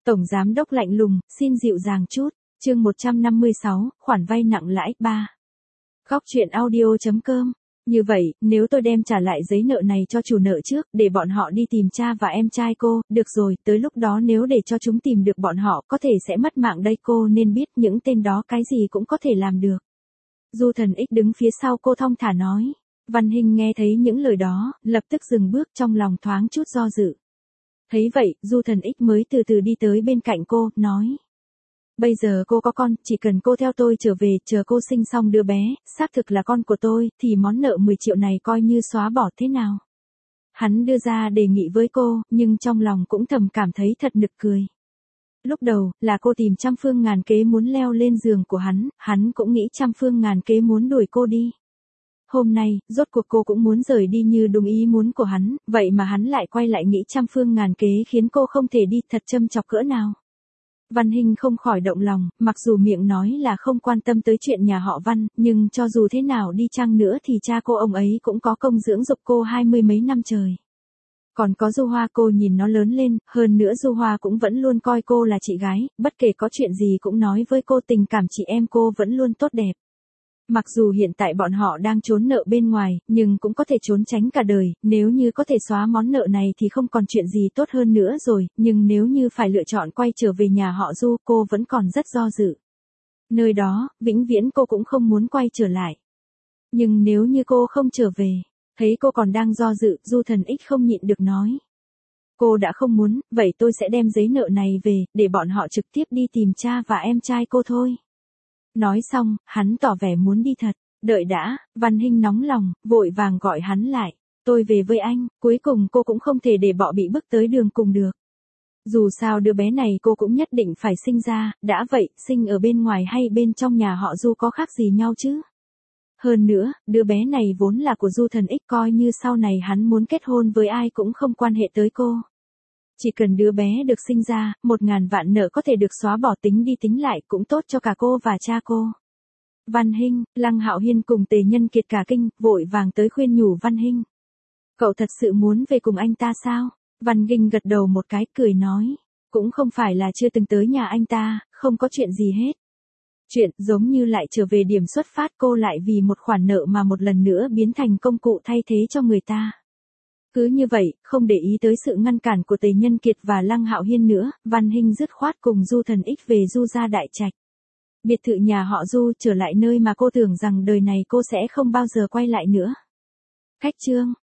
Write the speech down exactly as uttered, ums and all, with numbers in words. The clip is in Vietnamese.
Tổng giám đốc lạnh lùng, xin dịu dàng chút. Chương một trăm năm mươi sáu, khoản vay nặng lãi ba. Góc truyện audio chấm com. Như vậy, nếu tôi đem trả lại giấy nợ này cho chủ nợ trước, để bọn họ đi tìm cha và em trai cô, được rồi, tới lúc đó nếu để cho chúng tìm được bọn họ, có thể sẽ mất mạng đây, cô nên biết những tên đó cái gì cũng có thể làm được. Du Thần Ích đứng phía sau cô thong thả nói. Văn Hinh nghe thấy những lời đó, lập tức dừng bước, trong lòng thoáng chút do dự. Thấy vậy, Du Thần Ích mới từ từ đi tới bên cạnh cô, nói. Bây giờ cô có con, chỉ cần cô theo tôi trở về, chờ cô sinh xong đứa bé, xác thực là con của tôi, thì món nợ mười triệu này coi như xóa bỏ thế nào. Hắn đưa ra đề nghị với cô, nhưng trong lòng cũng thầm cảm thấy thật nực cười. Lúc đầu, là cô tìm trăm phương ngàn kế muốn leo lên giường của hắn, hắn cũng nghĩ trăm phương ngàn kế muốn đuổi cô đi. Hôm nay, rốt cuộc cô cũng muốn rời đi như đúng ý muốn của hắn, vậy mà hắn lại quay lại nghĩ trăm phương ngàn kế khiến cô không thể đi, thật châm chọc cỡ nào. Văn Hinh không khỏi động lòng, mặc dù miệng nói là không quan tâm tới chuyện nhà họ Văn, nhưng cho dù thế nào đi chăng nữa thì cha cô ông ấy cũng có công dưỡng dục cô hai mươi mấy năm trời. Còn có Du Hoa, cô nhìn nó lớn lên, hơn nữa Du Hoa cũng vẫn luôn coi cô là chị gái, bất kể có chuyện gì cũng nói với cô, tình cảm chị em cô vẫn luôn tốt đẹp. Mặc dù hiện tại bọn họ đang trốn nợ bên ngoài, nhưng cũng có thể trốn tránh cả đời, nếu như có thể xóa món nợ này thì không còn chuyện gì tốt hơn nữa rồi, nhưng nếu như phải lựa chọn quay trở về nhà họ Du, cô vẫn còn rất do dự. Nơi đó, vĩnh viễn cô cũng không muốn quay trở lại. Nhưng nếu như cô không trở về, thấy cô còn đang do dự, Du Thần Ích không nhịn được nói. Cô đã không muốn, vậy tôi sẽ đem giấy nợ này về, để bọn họ trực tiếp đi tìm cha và em trai cô thôi. Nói xong, hắn tỏ vẻ muốn đi thật. Đợi đã, Văn Hinh nóng lòng, vội vàng gọi hắn lại. Tôi về với anh, cuối cùng cô cũng không thể để bọ bị bước tới đường cùng được. Dù sao đứa bé này cô cũng nhất định phải sinh ra, đã vậy, sinh ở bên ngoài hay bên trong nhà họ Du có khác gì nhau chứ? Hơn nữa, đứa bé này vốn là của Du Thần Ích, coi như sau này hắn muốn kết hôn với ai cũng không quan hệ tới cô. Chỉ cần đứa bé được sinh ra, một ngàn vạn nợ có thể được xóa bỏ, tính đi tính lại cũng tốt cho cả cô và cha cô. Văn Hinh, Lăng Hạo Hiên cùng Tề Nhân Kiệt cả kinh, vội vàng tới khuyên nhủ Văn Hinh. Cậu thật sự muốn về cùng anh ta sao? Văn Hinh gật đầu một cái, cười nói. Cũng không phải là chưa từng tới nhà anh ta, không có chuyện gì hết. Chuyện giống như lại trở về điểm xuất phát, cô lại vì một khoản nợ mà một lần nữa biến thành công cụ thay thế cho người ta. Cứ như vậy, không để ý tới sự ngăn cản của Tề Nhân Kiệt và Lăng Hạo Hiên nữa, Văn Hinh dứt khoát cùng Du Thần Ích về Du gia đại trạch. Biệt thự nhà họ Du, trở lại nơi mà cô tưởng rằng đời này cô sẽ không bao giờ quay lại nữa. Khách trương,